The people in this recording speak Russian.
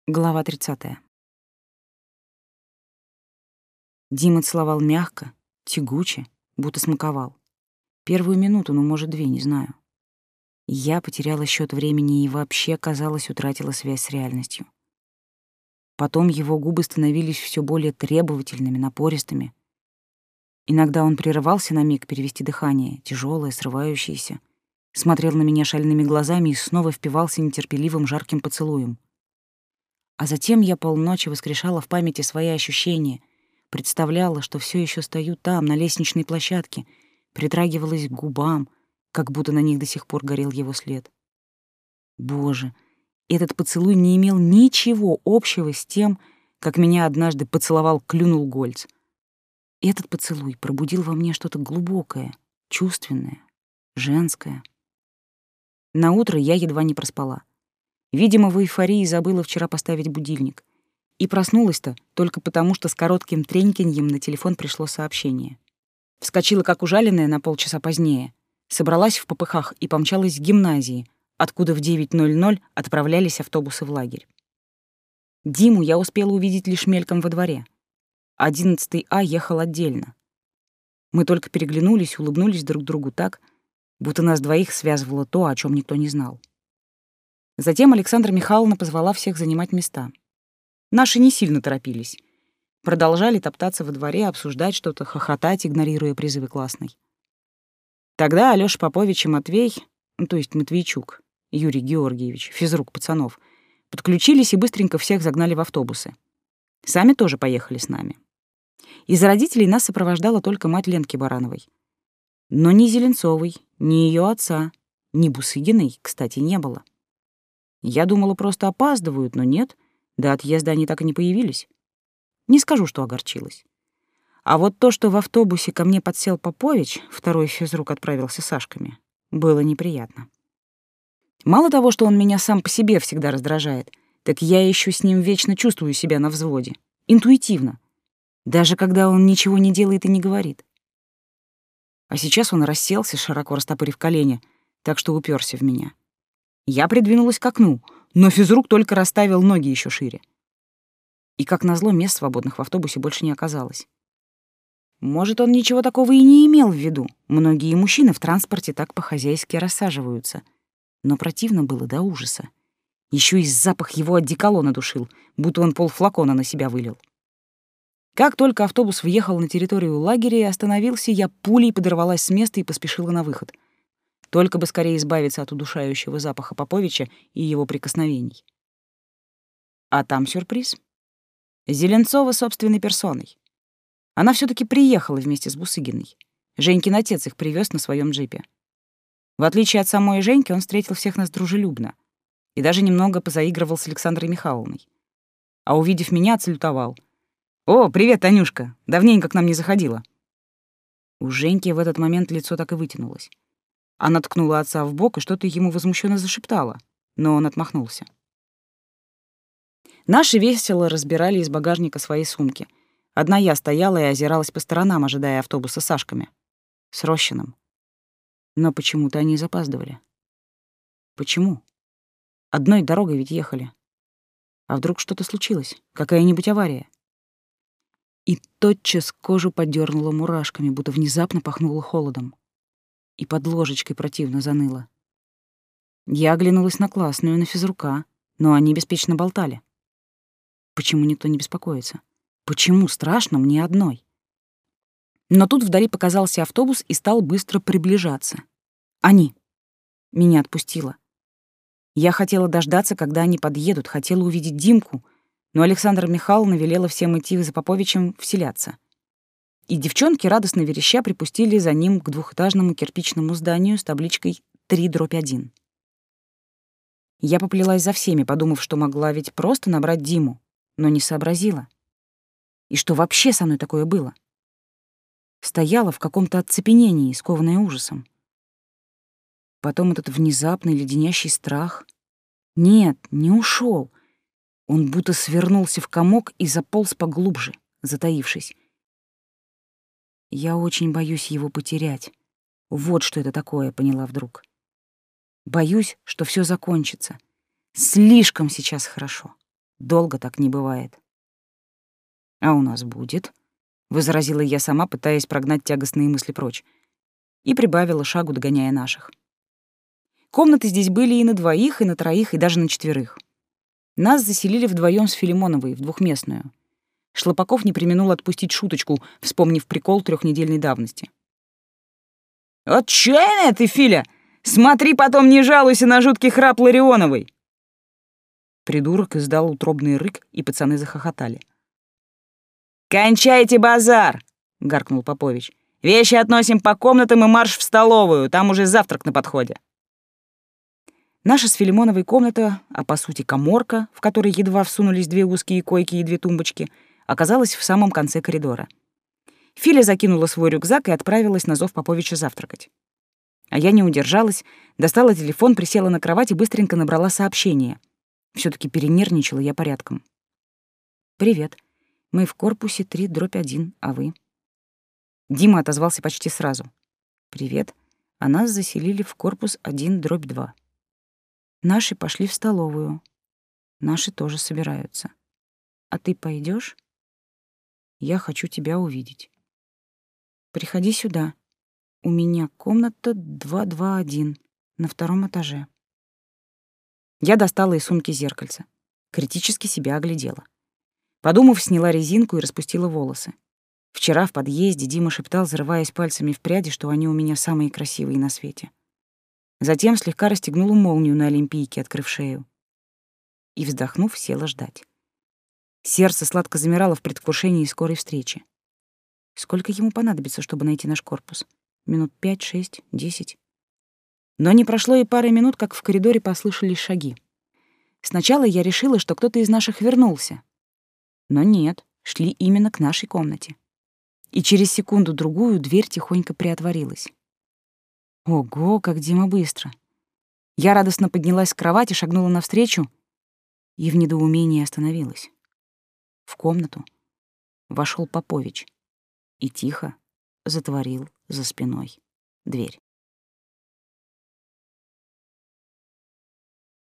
Глава 30. Дима целовал мягко, тягуче, будто смаковал. Первую минуту, ну, может, 2, не знаю. Я потеряла счет времени и вообще, казалось, утратила связь с реальностью. Потом его губы становились все более требовательными, напористыми. Иногда он прерывался на миг перевести дыхание, тяжелое, срывающееся, смотрел на меня шальными глазами и снова впивался нетерпеливым жарким поцелуем. А затем я полночи воскрешала в памяти свои ощущения, представляла, что все еще стою там, на лестничной площадке, притрагивалась к губам, как будто на них до сих пор горел его след. Боже, этот поцелуй не имел ничего общего с тем, как меня однажды поцеловал Клюнул Гольц. Этот поцелуй пробудил во мне что-то глубокое, чувственное, женское. Наутро я едва не проспала. Видимо, в эйфории забыла вчера поставить будильник. И проснулась-то только потому, что с коротким треньканьем на телефон пришло сообщение. Вскочила, как ужаленная, на полчаса позднее. Собралась в попыхах и помчалась к гимназии, откуда в 9:00 отправлялись автобусы в лагерь. Диму я успела увидеть лишь мельком во дворе. 11 А ехал отдельно. Мы только переглянулись, улыбнулись друг другу так, будто нас двоих связывало то, о чем никто не знал. Затем Александра Михайловна позвала всех занимать места. Наши не сильно торопились. Продолжали топтаться во дворе, обсуждать что-то, хохотать, игнорируя призывы классной. Тогда Алёша Попович и Матвей, то есть Матвейчук, Юрий Георгиевич, физрук пацанов, подключились и быстренько всех загнали в автобусы. Сами тоже поехали с нами. Из родителей нас сопровождала только мать Ленки Барановой. Но ни Зеленцовой, ни ее отца, ни Бусыгиной, кстати, не было. Я думала, просто опаздывают, но нет, до отъезда они так и не появились. Не скажу, что огорчилась. А вот то, что в автобусе ко мне подсел Попович, второй физрук отправился с Сашками, было неприятно. Мало того, что он меня сам по себе всегда раздражает, так я еще с ним вечно чувствую себя на взводе. Интуитивно. Даже когда он ничего не делает и не говорит. А сейчас он расселся, широко растопырив колени, так что уперся в меня. Я придвинулась к окну, но физрук только расставил ноги еще шире. И, как назло, мест свободных в автобусе больше не оказалось. Может, он ничего такого и не имел в виду. Многие мужчины в транспорте так по-хозяйски рассаживаются. Но противно было до ужаса. Еще и запах его одеколона душил, будто он полфлакона на себя вылил. Как только автобус въехал на территорию лагеря и остановился, я пулей подорвалась с места и поспешила на выход. Только бы скорее избавиться от удушающего запаха Поповича и его прикосновений. А там сюрприз. Зеленцова собственной персоной. Она все-таки приехала вместе с Бусыгиной. Женькин отец их привез на своем джипе. В отличие от самой Женьки, он встретил всех нас дружелюбно и даже немного позаигрывал с Александрой Михайловной. А увидев меня, отсалютовал. «О, привет, Танюшка! Давненько к нам не заходила». У Женьки в этот момент лицо так и вытянулось. Она ткнула отца в бок и что-то ему возмущенно зашептала, но он отмахнулся. Наши весело разбирали из багажника свои сумки. Одна я стояла и озиралась по сторонам, ожидая автобуса с Сашками. С Рощиным. Но почему-то они запаздывали. Почему? Одной дорогой ведь ехали. А вдруг что-то случилось? Какая-нибудь авария? И тотчас кожу подёрнуло мурашками, будто внезапно пахнуло холодом. И под ложечкой противно заныло. Я оглянулась на классную, на физрука, но они беспечно болтали. Почему никто не беспокоится? Почему страшно мне одной? Но тут вдали показался автобус и стал быстро приближаться. Они. Меня отпустило. Я хотела дождаться, когда они подъедут, хотела увидеть Димку, но Александра Михайловна велела всем идти за Поповичем вселяться. И девчонки, радостно вереща, припустили за ним к двухэтажному кирпичному зданию с табличкой 3/1. Я поплелась за всеми, подумав, что могла ведь просто набрать Диму, но не сообразила. И что вообще со мной такое было? Стояла в каком-то оцепенении, скованная ужасом. Потом этот внезапный леденящий страх. Нет, не ушел. Он будто свернулся в комок и заполз поглубже, затаившись. Я очень боюсь его потерять. Вот что это такое, поняла вдруг. Боюсь, что все закончится. Слишком сейчас хорошо. Долго так не бывает. «А у нас будет», — возразила я сама, пытаясь прогнать тягостные мысли прочь, и прибавила шагу, догоняя наших. Комнаты здесь были и на двоих, и на троих, и даже на четверых. Нас заселили вдвоем с Филимоновой в двухместную. Шлопаков не преминул отпустить шуточку, вспомнив прикол 3-недельной давности. «Отчаянная ты, Филя! Смотри, потом не жалуйся на жуткий храп Ларионовой!» Придурок издал утробный рык, и пацаны захохотали. «Кончайте базар!» — гаркнул Попович. «Вещи относим по комнатам и марш в столовую, там уже завтрак на подходе». Наша с Филимоновой комната, а по сути каморка, в которой едва всунулись 2 узкие койки и 2 тумбочки, оказалась в самом конце коридора. Филя закинула свой рюкзак и отправилась на зов Поповича завтракать. А я не удержалась, достала телефон, присела на кровать и быстренько набрала сообщение. все таки перенервничала я порядком. «Привет. Мы в корпусе 3/1, а вы?» Дима отозвался почти сразу. «Привет. А нас заселили в корпус 1/2. Наши пошли в столовую. Наши тоже собираются. А ты пойдешь? Я хочу тебя увидеть. Приходи сюда. У меня комната 221 на 2-м этаже». Я достала из сумки зеркальце. Критически себя оглядела. Подумав, сняла резинку и распустила волосы. Вчера в подъезде Дима шептал, зарываясь пальцами в пряди, что они у меня самые красивые на свете. Затем слегка расстегнула молнию на олимпийке, открыв шею. И, вздохнув, села ждать. Сердце сладко замирало в предвкушении скорой встречи. Сколько ему понадобится, чтобы найти наш корпус? Минут 5, 6, 10? Но не прошло и пары минут, как в коридоре послышались шаги. Сначала я решила, что кто-то из наших вернулся. Но нет, шли именно к нашей комнате. И через секунду-другую дверь тихонько приотворилась. Ого, как Дима быстро. Я радостно поднялась с кровати, шагнула навстречу и в недоумении остановилась. В комнату вошел Попович и тихо затворил за спиной дверь.